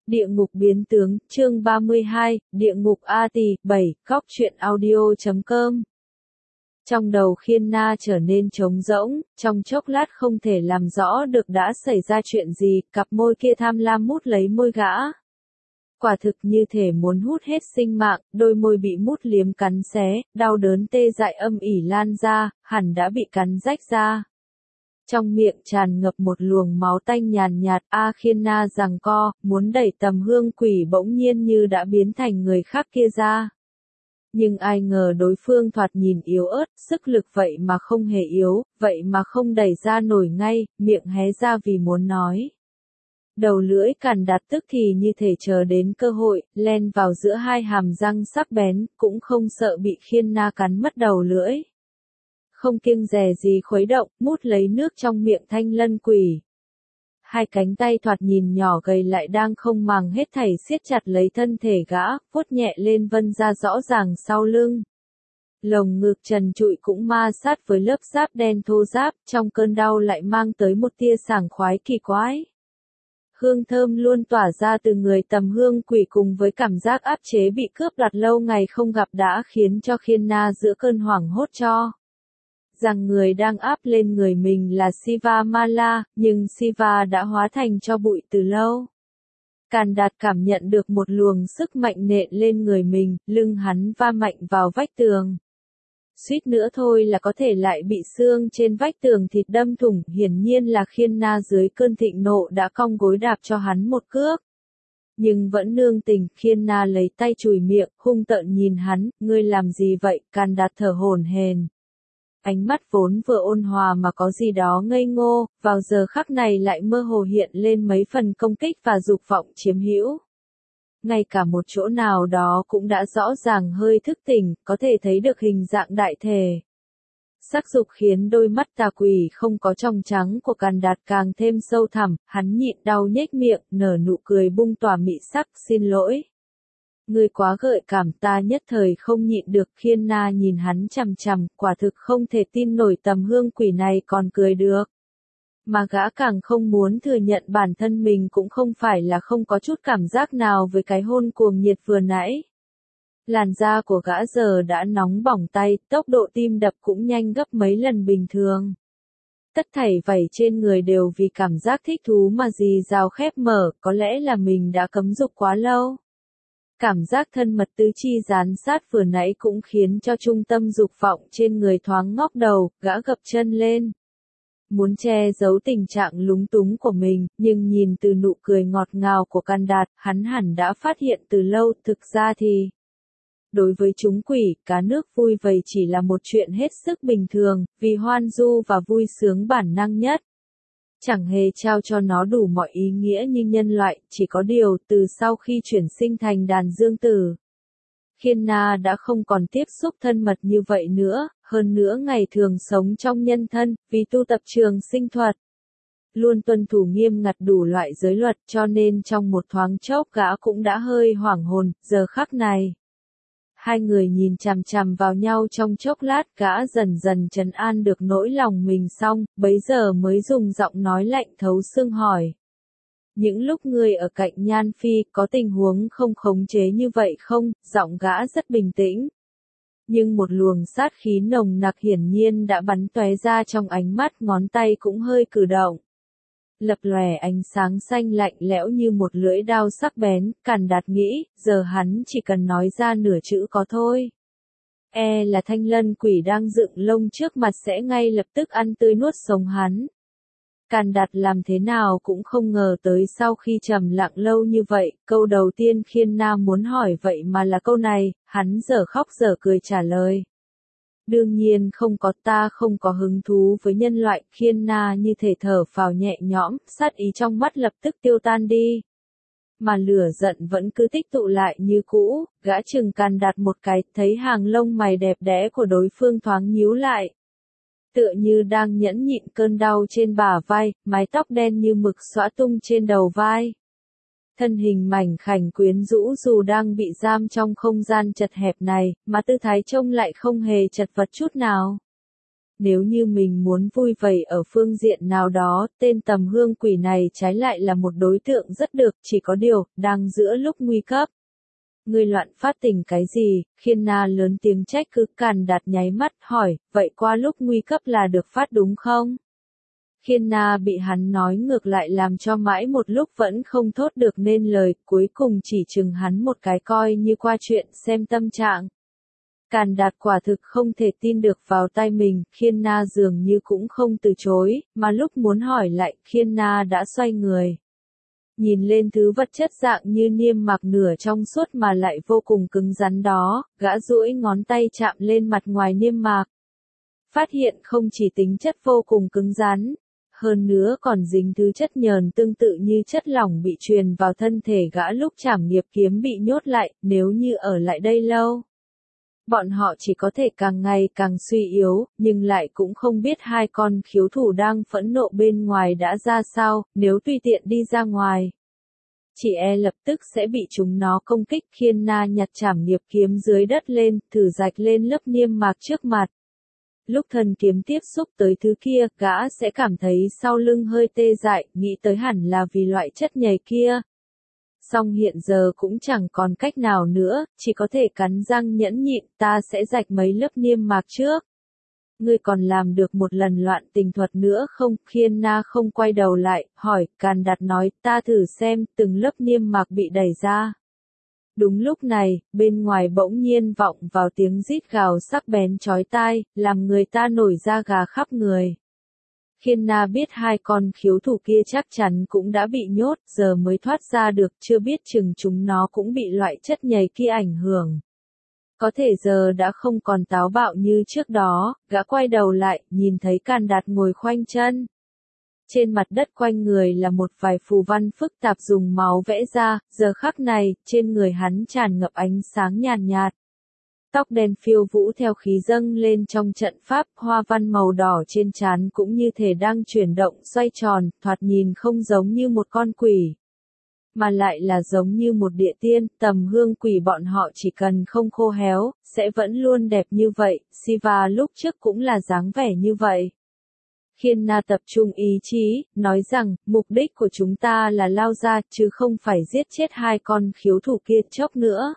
Địa ngục biến tướng, chương 32, Địa ngục A Tỳ, 7, góc truyện audio.com. Trong đầu Khiên Na trở nên trống rỗng, trong chốc lát không thể làm rõ được đã xảy ra chuyện gì, cặp môi kia tham lam mút lấy môi gã. Quả thực như thể muốn hút hết sinh mạng, đôi môi bị mút liếm cắn xé, đau đớn tê dại âm ỉ lan ra, hẳn đã bị cắn rách ra. Trong miệng tràn ngập một luồng máu tanh nhàn nhạt, Khiên Na giằng co, muốn đẩy Tầm Hương Quỷ bỗng nhiên như đã biến thành người khác kia ra. Nhưng ai ngờ đối phương thoạt nhìn yếu ớt, sức lực vậy mà không hề yếu, vậy mà không đẩy ra nổi ngay, miệng hé ra vì muốn nói. Đầu lưỡi càn đặt tức thì như thể chờ đến cơ hội, len vào giữa hai hàm răng sắc bén, cũng không sợ bị Khiên Na cắn mất đầu lưỡi. Không kiêng dè gì khuấy động, mút lấy nước trong miệng Thanh Lân Quỷ. Hai cánh tay thoạt nhìn nhỏ gầy lại đang không màng hết thảy siết chặt lấy thân thể gã, vuốt nhẹ lên vân ra rõ ràng sau lưng. Lồng ngực trần trụi cũng ma sát với lớp giáp đen thô ráp, trong cơn đau lại mang tới một tia sảng khoái kỳ quái. Hương thơm luôn tỏa ra từ người Tầm Hương Quỷ cùng với cảm giác áp chế bị cướp đoạt lâu ngày không gặp đã khiến cho Khiên Na giữa cơn hoảng hốt cho rằng người đang áp lên người mình là Siva Mala, nhưng Siva đã hóa thành tro bụi từ lâu. Càn Đạt cảm nhận được một luồng sức mạnh nện lên người mình, lưng hắn va mạnh vào vách tường. Suýt nữa thôi là có thể lại bị xương trên vách tường thịt đâm thủng, hiển nhiên là Khiên Na dưới cơn thịnh nộ đã cong gối đạp cho hắn một cước. Nhưng vẫn nương tình, Khiên Na lấy tay chùi miệng, hung tợn nhìn hắn, ngươi làm gì vậy? Càn Đạt thở hổn hển. Ánh mắt vốn vừa ôn hòa mà có gì đó ngây ngô, vào giờ khắc này lại mơ hồ hiện lên mấy phần công kích và dục vọng chiếm hữu. Ngay cả một chỗ nào đó cũng đã rõ ràng hơi thức tỉnh, có thể thấy được hình dạng đại thể. Sắc dục khiến đôi mắt tà quỷ không có trong trắng của Càn Đạt càng thêm sâu thẳm, hắn nhịn đau nhếch miệng, nở nụ cười bung tỏa mị sắc, xin lỗi. Ngươi quá gợi cảm, ta nhất thời không nhịn được. Khiên Na nhìn hắn chằm chằm, quả thực không thể tin nổi Tầm Hương Quỷ này còn cười được. Mà gã càng không muốn thừa nhận bản thân mình cũng không phải là không có chút cảm giác nào với cái hôn cuồng nhiệt vừa nãy. Làn da của gã giờ đã nóng bỏng tay, tốc độ tim đập cũng nhanh gấp mấy lần bình thường. Tất thảy vảy trên người đều vì cảm giác thích thú mà rì rào khép mở, có lẽ là mình đã cấm dục quá lâu. Cảm giác thân mật tứ chi dán sát vừa nãy cũng khiến cho trung tâm dục vọng trên người thoáng ngóc đầu, gã gập chân lên. Muốn che giấu tình trạng lúng túng của mình, nhưng nhìn từ nụ cười ngọt ngào của Càn Đạt, hắn hẳn đã phát hiện từ lâu, thực ra thì đối với chúng quỷ, cá nước vui vầy chỉ là một chuyện hết sức bình thường, vì hoan du và vui sướng bản năng nhất. Chẳng hề trao cho nó đủ mọi ý nghĩa như nhân loại, chỉ có điều từ sau khi chuyển sinh thành đàn dương tử. Khiên Na đã không còn tiếp xúc thân mật như vậy nữa, hơn nữa ngày thường sống trong nhân thân, vì tu tập trường sinh thuật. Luôn tuân thủ nghiêm ngặt đủ loại giới luật cho nên trong một thoáng chốc gã cũng đã hơi hoảng hồn, giờ khắc này. Hai người nhìn chằm chằm vào nhau trong chốc lát, gã dần dần trấn an được nỗi lòng mình xong, bấy giờ mới dùng giọng nói lạnh thấu xương hỏi. Những lúc ngươi ở cạnh Nhan Phi, có tình huống không khống chế như vậy không? Giọng gã rất bình tĩnh. Nhưng một luồng sát khí nồng nặc hiển nhiên đã bắn tóe ra trong ánh mắt, ngón tay cũng hơi cử động. Lập lòe ánh sáng xanh lạnh lẽo như một lưỡi đao sắc bén, Càn Đạt nghĩ, giờ hắn chỉ cần nói ra nửa chữ có thôi. Là Thanh Lân Quỷ đang dựng lông trước mặt sẽ ngay lập tức ăn tươi nuốt sống hắn. Càn Đạt làm thế nào cũng không ngờ tới sau khi trầm lặng lâu như vậy, câu đầu tiên Khiên Na muốn hỏi vậy mà là câu này, hắn dở khóc dở cười trả lời. Đương nhiên không có, ta không có hứng thú với nhân loại. Khiên Na như thể thở phào nhẹ nhõm, sát ý trong mắt lập tức tiêu tan đi. Mà lửa giận vẫn cứ tích tụ lại như cũ, gã chừng Càn Đạt một cái, thấy hàng lông mày đẹp đẽ của đối phương thoáng nhíu lại. Tựa như đang nhẫn nhịn cơn đau trên bả vai, mái tóc đen như mực xõa tung trên đầu vai. Thân hình mảnh khảnh quyến rũ dù đang bị giam trong không gian chật hẹp này, mà tư thái trông lại không hề chật vật chút nào. Nếu như mình muốn vui vầy ở phương diện nào đó, tên tầm hương quỷ này trái lại là một đối tượng rất được, chỉ có điều, đang giữa lúc nguy cấp. Ngươi loạn phát tình cái gì? Khiên Na lớn tiếng trách cứ. Càn Đạt nháy mắt, hỏi, vậy qua lúc nguy cấp là được phát đúng không? Khiên Na bị hắn nói ngược lại làm cho mãi một lúc vẫn không thốt được nên lời, cuối cùng chỉ chừng hắn một cái coi như qua chuyện xem tâm trạng. Càn Đạt quả thực không thể tin được vào tai mình, Khiên Na dường như cũng không từ chối, mà lúc muốn hỏi lại, Khiên Na đã xoay người. Nhìn lên thứ vật chất dạng như niêm mạc nửa trong suốt mà lại vô cùng cứng rắn đó, gã duỗi ngón tay chạm lên mặt ngoài niêm mạc. Phát hiện không chỉ tính chất vô cùng cứng rắn, hơn nữa còn dính thứ chất nhờn tương tự như chất lỏng bị truyền vào thân thể gã lúc trảm nghiệp kiếm bị nhốt lại, nếu như ở lại đây lâu. Bọn họ chỉ có thể càng ngày càng suy yếu, nhưng lại cũng không biết hai con khiếu thủ đang phẫn nộ bên ngoài đã ra sao, nếu tùy tiện đi ra ngoài. Chỉ lập tức sẽ bị chúng nó công kích. Khiên Na nhặt trảm nghiệp kiếm dưới đất lên, thử rạch lên lớp niêm mạc trước mặt. Lúc thân kiếm tiếp xúc tới thứ kia, gã sẽ cảm thấy sau lưng hơi tê dại, nghĩ tới hẳn là vì loại chất nhầy kia. Song hiện giờ cũng chẳng còn cách nào nữa, chỉ có thể cắn răng nhẫn nhịn, ta sẽ rạch mấy lớp niêm mạc trước. Ngươi còn làm được một lần loạn tình thuật nữa không? Khiên Na không quay đầu lại, hỏi. Càn Đạt nói, ta thử xem. Từng lớp niêm mạc bị đẩy ra. Đúng lúc này, bên ngoài bỗng nhiên vọng vào tiếng rít gào sắc bén chói tai, làm người ta nổi da gà khắp người. Khiên Na biết hai con khiếu thủ kia chắc chắn cũng đã bị nhốt, giờ mới thoát ra được, chưa biết chừng chúng nó cũng bị loại chất nhầy kia ảnh hưởng. Có thể giờ đã không còn táo bạo như trước đó, gã quay đầu lại, nhìn thấy Càn Đạt ngồi khoanh chân. Trên mặt đất quanh người là một vài phù văn phức tạp dùng máu vẽ ra, giờ khắc này, trên người hắn tràn ngập ánh sáng nhàn nhạt. Tóc đen phiêu vũ theo khí dâng lên trong trận pháp, hoa văn màu đỏ trên trán cũng như thể đang chuyển động xoay tròn, thoạt nhìn không giống như một con quỷ, mà lại là giống như một địa tiên. Tầm hương quỷ bọn họ chỉ cần không khô héo, sẽ vẫn luôn đẹp như vậy. Siva lúc trước cũng là dáng vẻ như vậy. Khiên Na tập trung ý chí, nói rằng, mục đích của chúng ta là lao ra, chứ không phải giết chết hai con khiếu thủ kia chốc nữa.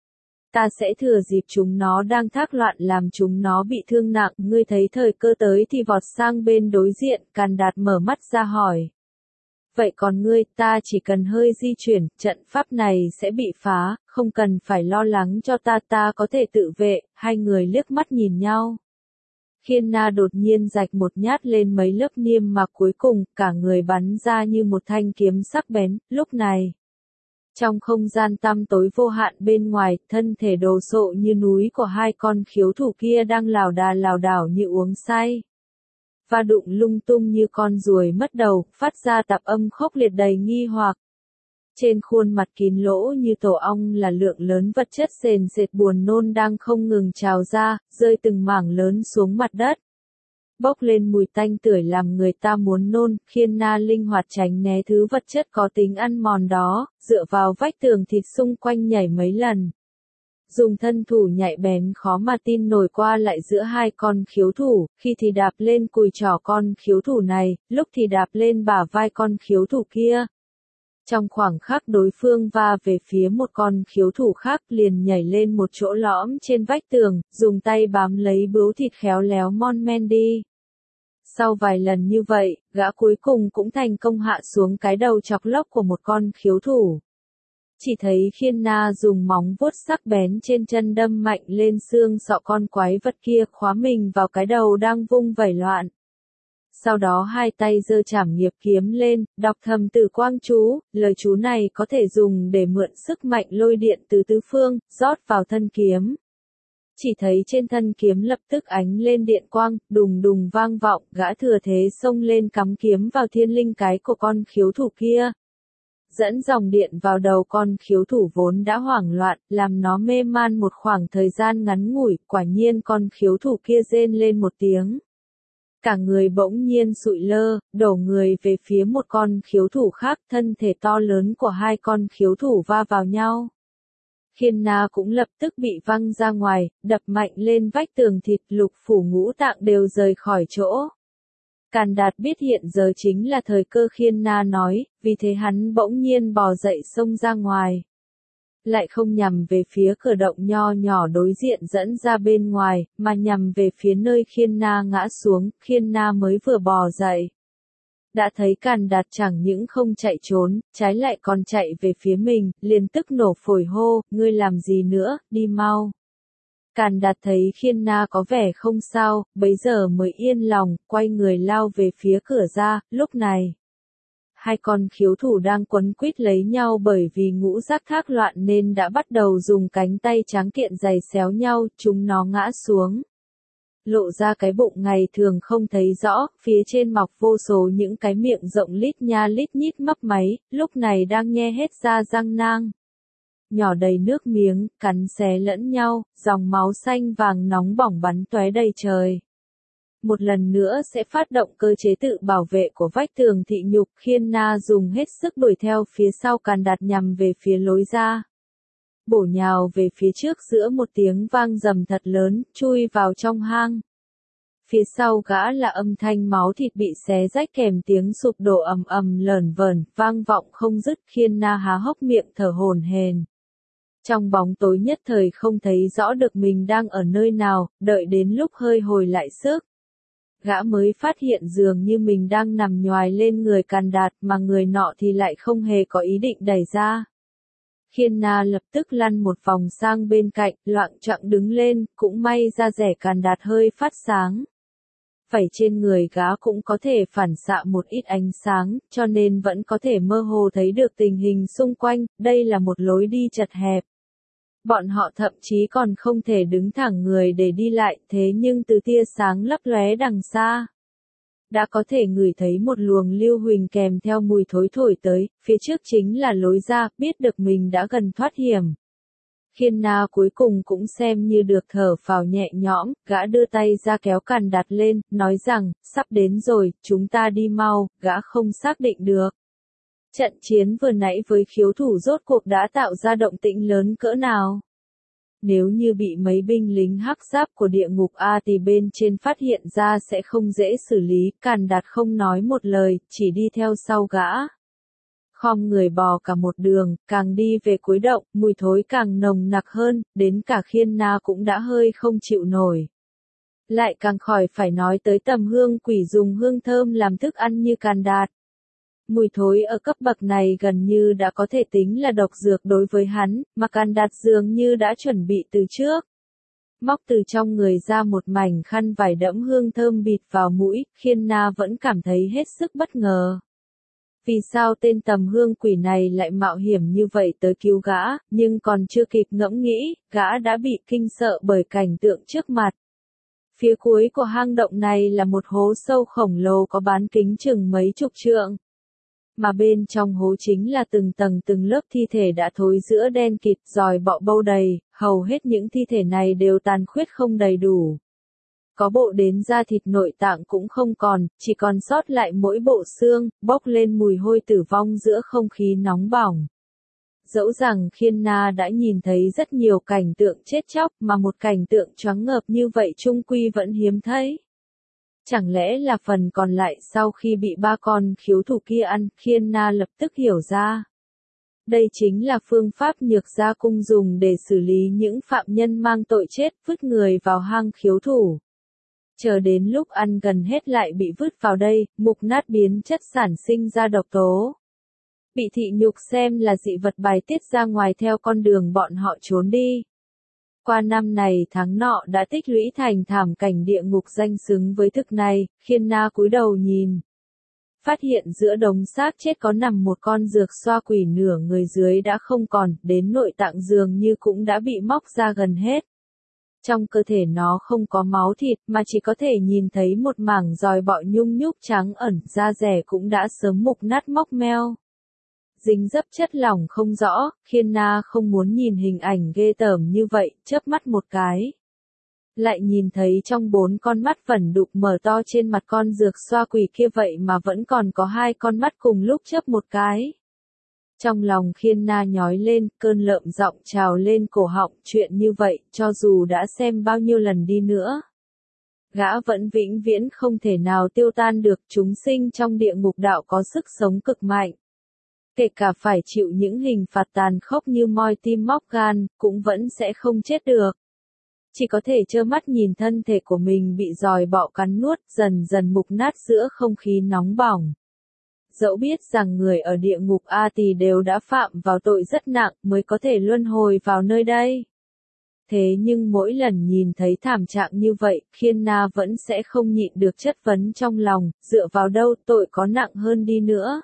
Ta sẽ thừa dịp chúng nó đang thác loạn làm chúng nó bị thương nặng. Ngươi thấy thời cơ tới thì vọt sang bên đối diện. Càn Đạt mở mắt ra hỏi. Vậy còn ngươi, ta chỉ cần hơi di chuyển, trận pháp này sẽ bị phá, không cần phải lo lắng cho ta, ta có thể tự vệ. Hai người liếc mắt nhìn nhau. Khiên Na đột nhiên rạch một nhát lên mấy lớp niêm mạc cuối cùng, cả người bắn ra như một thanh kiếm sắc bén. Lúc này, trong không gian tăm tối vô hạn bên ngoài, thân thể đồ sộ như núi của hai con khiếu thủ kia đang lảo đảo như uống say. Và đụng lung tung như con ruồi mất đầu, phát ra tạp âm khốc liệt đầy nghi hoặc. Trên khuôn mặt kín lỗ như tổ ong là lượng lớn vật chất sền sệt buồn nôn đang không ngừng trào ra, rơi từng mảng lớn xuống mặt đất. Bốc lên mùi tanh tưởi làm người ta muốn nôn. Khiên Na linh hoạt tránh né thứ vật chất có tính ăn mòn đó, dựa vào vách tường thịt xung quanh nhảy mấy lần. Dùng thân thủ nhạy bén khó mà tin nổi qua lại giữa hai con khiếu thủ, khi thì đạp lên cùi trỏ con khiếu thủ này, lúc thì đạp lên bả vai con khiếu thủ kia. Trong khoảng khắc đối phương va về phía một con khiếu thủ khác, liền nhảy lên một chỗ lõm trên vách tường, dùng tay bám lấy bướu thịt khéo léo mon men đi. Sau vài lần như vậy, gã cuối cùng cũng thành công hạ xuống cái đầu chọc lóc của một con khiếu thủ. Chỉ thấy Khiên Na dùng móng vuốt sắc bén trên chân đâm mạnh lên xương sọ con quái vật kia, khóa mình vào cái đầu đang vung vẩy loạn. Sau đó hai tay giơ trảm nghiệp kiếm lên, đọc thầm Tử Quang chú. Lời chú này có thể dùng để mượn sức mạnh lôi điện từ tứ phương, rót vào thân kiếm. Chỉ thấy trên thân kiếm lập tức ánh lên điện quang, đùng đùng vang vọng, gã thừa thế xông lên cắm kiếm vào thiên linh cái của con khiếu thủ kia. Dẫn dòng điện vào đầu con khiếu thủ vốn đã hoảng loạn, làm nó mê man một khoảng thời gian ngắn ngủi. Quả nhiên con khiếu thủ kia rên lên một tiếng. Cả người bỗng nhiên sụi lơ, đổ người về phía một con khiếu thủ khác, thân thể to lớn của hai con khiếu thủ va vào nhau. Khiên Na cũng lập tức bị văng ra ngoài, đập mạnh lên vách tường thịt, lục phủ ngũ tạng đều rời khỏi chỗ. Càn Đạt biết hiện giờ chính là thời cơ Khiên Na nói, vì thế hắn bỗng nhiên bò dậy xông ra ngoài. Lại không nhằm về phía cửa động nho nhỏ đối diện dẫn ra bên ngoài, mà nhằm về phía nơi Khiên Na ngã xuống. Khiên Na mới vừa bò dậy, đã thấy Càn Đạt chẳng những không chạy trốn, trái lại còn chạy về phía mình, liền tức nổ phổi hô, ngươi làm gì nữa, đi mau. Càn Đạt thấy Khiên Na có vẻ không sao, bấy giờ mới yên lòng, quay người lao về phía cửa ra. Lúc này, hai con khiếu thủ đang quấn quýt lấy nhau bởi vì ngũ giác thác loạn nên đã bắt đầu dùng cánh tay tráng kiện giày xéo nhau, chúng nó ngã xuống. Lộ ra cái bụng ngày thường không thấy rõ, phía trên mọc vô số những cái miệng rộng lít nha lít nhít mấp máy, lúc này đang nhe hết ra răng nang. Nhỏ đầy nước miếng, cắn xé lẫn nhau, dòng máu xanh vàng nóng bỏng bắn tóe đầy trời. Một lần nữa sẽ phát động cơ chế tự bảo vệ của vách tường thị nhục. Khiên Na dùng hết sức đuổi theo phía sau Càn Đạt nhằm về phía lối ra. Bổ nhào về phía trước giữa một tiếng vang rầm thật lớn, chui vào trong hang. Phía sau gã là âm thanh máu thịt bị xé rách kèm tiếng sụp đổ ầm ầm lởn vởn, vang vọng không dứt. Khiên Na há hốc miệng thở hổn hển. Trong bóng tối nhất thời không thấy rõ được mình đang ở nơi nào, đợi đến lúc hơi hồi lại sức. Gã mới phát hiện dường như mình đang nằm nhoài lên người Càn Đạt mà người nọ thì lại không hề có ý định đẩy ra. Khiên Na lập tức lăn một vòng sang bên cạnh, loạng choạng đứng lên, cũng may da rẻ Càn Đạt hơi phát sáng. Vảy trên người gã cũng có thể phản xạ một ít ánh sáng, cho nên vẫn có thể mơ hồ thấy được tình hình xung quanh. Đây là một lối đi chật hẹp. Bọn họ thậm chí còn không thể đứng thẳng người để đi lại, thế nhưng từ tia sáng lấp lóe đằng xa, đã có thể ngửi thấy một luồng lưu huỳnh kèm theo mùi thối thổi tới. Phía trước chính là lối ra, biết được mình đã gần thoát hiểm. Khiên Na cuối cùng cũng xem như được thở phào nhẹ nhõm, gã đưa tay ra kéo Càn Đạt lên, nói rằng, sắp đến rồi, chúng ta đi mau. Gã không xác định được trận chiến vừa nãy với khiếu thủ rốt cuộc đã tạo ra động tĩnh lớn cỡ nào. Nếu như bị mấy binh lính hắc giáp của địa ngục A thì bên trên phát hiện ra sẽ không dễ xử lý. Càn Đạt không nói một lời, chỉ đi theo sau gã. Khom người bò cả một đường, càng đi về cuối động, mùi thối càng nồng nặc hơn, đến cả Khiên Na cũng đã hơi không chịu nổi. Lại càng khỏi phải nói tới Tầm Hương Quỷ dùng hương thơm làm thức ăn như Càn Đạt. Mùi thối ở cấp bậc này gần như đã có thể tính là độc dược đối với hắn, mà Càn Đạt dường như đã chuẩn bị từ trước. Móc từ trong người ra một mảnh khăn vải đẫm hương thơm bịt vào mũi, Khiên Na vẫn cảm thấy hết sức bất ngờ. Vì sao tên Tầm Hương Quỷ này lại mạo hiểm như vậy tới cứu gã, nhưng còn chưa kịp ngẫm nghĩ, gã đã bị kinh sợ bởi cảnh tượng trước mặt. Phía cuối của hang động này là một hố sâu khổng lồ có bán kính chừng mấy chục trượng. Mà bên trong hố chính là từng tầng từng lớp thi thể đã thối rữa đen kịt, giòi bọ bâu đầy, hầu hết những thi thể này đều tàn khuyết không đầy đủ. Có bộ đến da thịt nội tạng cũng không còn, chỉ còn sót lại mỗi bộ xương, bốc lên mùi hôi tử vong giữa không khí nóng bỏng. Dẫu rằng Khiên Na đã nhìn thấy rất nhiều cảnh tượng chết chóc mà một cảnh tượng choáng ngợp như vậy chung quy vẫn hiếm thấy. Chẳng lẽ là phần còn lại sau khi bị ba con khiếu thủ kia ăn. Khiên Na lập tức hiểu ra. Đây chính là phương pháp Nhược Gia Cung dùng để xử lý những phạm nhân mang tội chết, vứt người vào hang khiếu thủ. Chờ đến lúc ăn gần hết lại bị vứt vào đây, mục nát biến chất sản sinh ra độc tố. Bị thị nhục xem là dị vật bài tiết ra ngoài theo con đường bọn họ trốn đi. Qua năm này tháng nọ đã tích lũy thành thảm cảnh địa ngục danh xứng với thực này. Khiên Na cúi đầu nhìn. Phát hiện giữa đống xác chết có nằm một con dược xoa quỷ, nửa người dưới đã không còn, đến nội tạng dường như cũng đã bị móc ra gần hết. Trong cơ thể nó không có máu thịt mà chỉ có thể nhìn thấy một mảng giòi bọ nhung nhúc trắng ẩn, da rẻ cũng đã sớm mục nát mốc meo. Dính dấp chất lỏng không rõ. Khiên Na không muốn nhìn hình ảnh ghê tởm như vậy, chớp mắt một cái. Lại nhìn thấy trong 4 con mắt vẩn đục mở to trên mặt con dược xoa quỷ kia vậy mà vẫn còn có 2 con mắt cùng lúc chớp một cái. Trong lòng Khiên Na nhói lên, cơn lợm giọng trào lên cổ họng, chuyện như vậy, cho dù đã xem bao nhiêu lần đi nữa. Gã vẫn vĩnh viễn không thể nào tiêu tan được, chúng sinh trong địa ngục đạo có sức sống cực mạnh. Kể cả phải chịu những hình phạt tàn khốc như moi tim móc gan, cũng vẫn sẽ không chết được. Chỉ có thể trơ mắt nhìn thân thể của mình bị giòi bọ cắn nuốt, dần dần mục nát giữa không khí nóng bỏng. Dẫu biết rằng người ở địa ngục A Tỳ đều đã phạm vào tội rất nặng mới có thể luân hồi vào nơi đây. Thế nhưng mỗi lần nhìn thấy thảm trạng như vậy, Khiên Na vẫn sẽ không nhịn được chất vấn trong lòng, dựa vào đâu tội có nặng hơn đi nữa.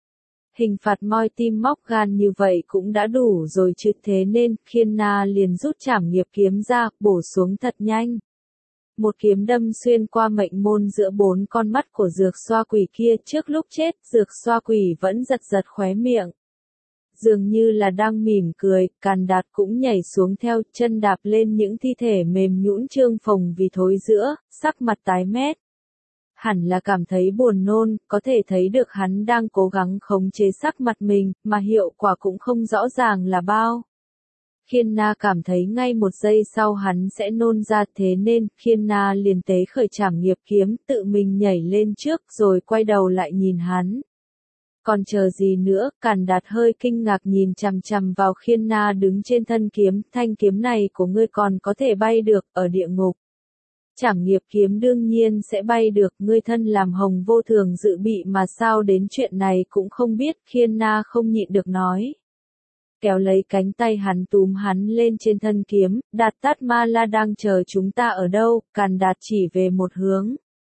Hình phạt moi tim móc gan như vậy cũng đã đủ rồi chứ, thế nên Khiên Na liền rút trảm nghiệp kiếm ra, bổ xuống thật nhanh. Một kiếm đâm xuyên qua mệnh môn giữa 4 con mắt của dược xoa quỷ kia. Trước lúc chết, dược xoa quỷ vẫn giật giật khóe miệng. Dường như là đang mỉm cười, Càn Đạt cũng nhảy xuống theo, chân đạp lên những thi thể mềm nhũn trương phồng vì thối rữa, sắc mặt tái mét. Hẳn là cảm thấy buồn nôn, có thể thấy được hắn đang cố gắng khống chế sắc mặt mình, mà hiệu quả cũng không rõ ràng là bao. Khiên Na cảm thấy ngay một giây sau hắn sẽ nôn ra, thế nên Khiên Na liền tế khởi trảm nghiệp kiếm, tự mình nhảy lên trước rồi quay đầu lại nhìn hắn. Còn chờ gì nữa, Càn Đạt hơi kinh ngạc nhìn chằm chằm vào Khiên Na đứng trên thân kiếm, thanh kiếm này của ngươi còn có thể bay được, ở địa ngục. Trảm nghiệp kiếm đương nhiên sẽ bay được, ngươi thân làm hồng vô thường dự bị mà sao đến chuyện này cũng không biết, Khiên Na không nhịn được nói. Kéo lấy cánh tay hắn túm hắn lên trên thân kiếm, Đạt Tát Ma La đang chờ chúng ta ở đâu, Càn Đạt chỉ về một hướng.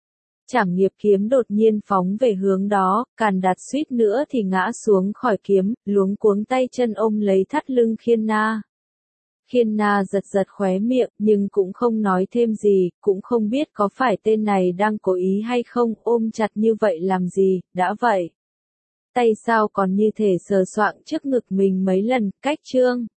Trảm nghiệp kiếm đột nhiên phóng về hướng đó, Càn Đạt suýt nữa thì ngã xuống khỏi kiếm, luống cuống tay chân ôm lấy thắt lưng Khiên Na. Khiên Na giật giật khóe miệng, nhưng cũng không nói thêm gì, cũng không biết có phải tên này đang cố ý hay không, ôm chặt như vậy làm gì, đã vậy. Tay sao còn như thể sờ soạng trước ngực mình mấy lần, cách chương.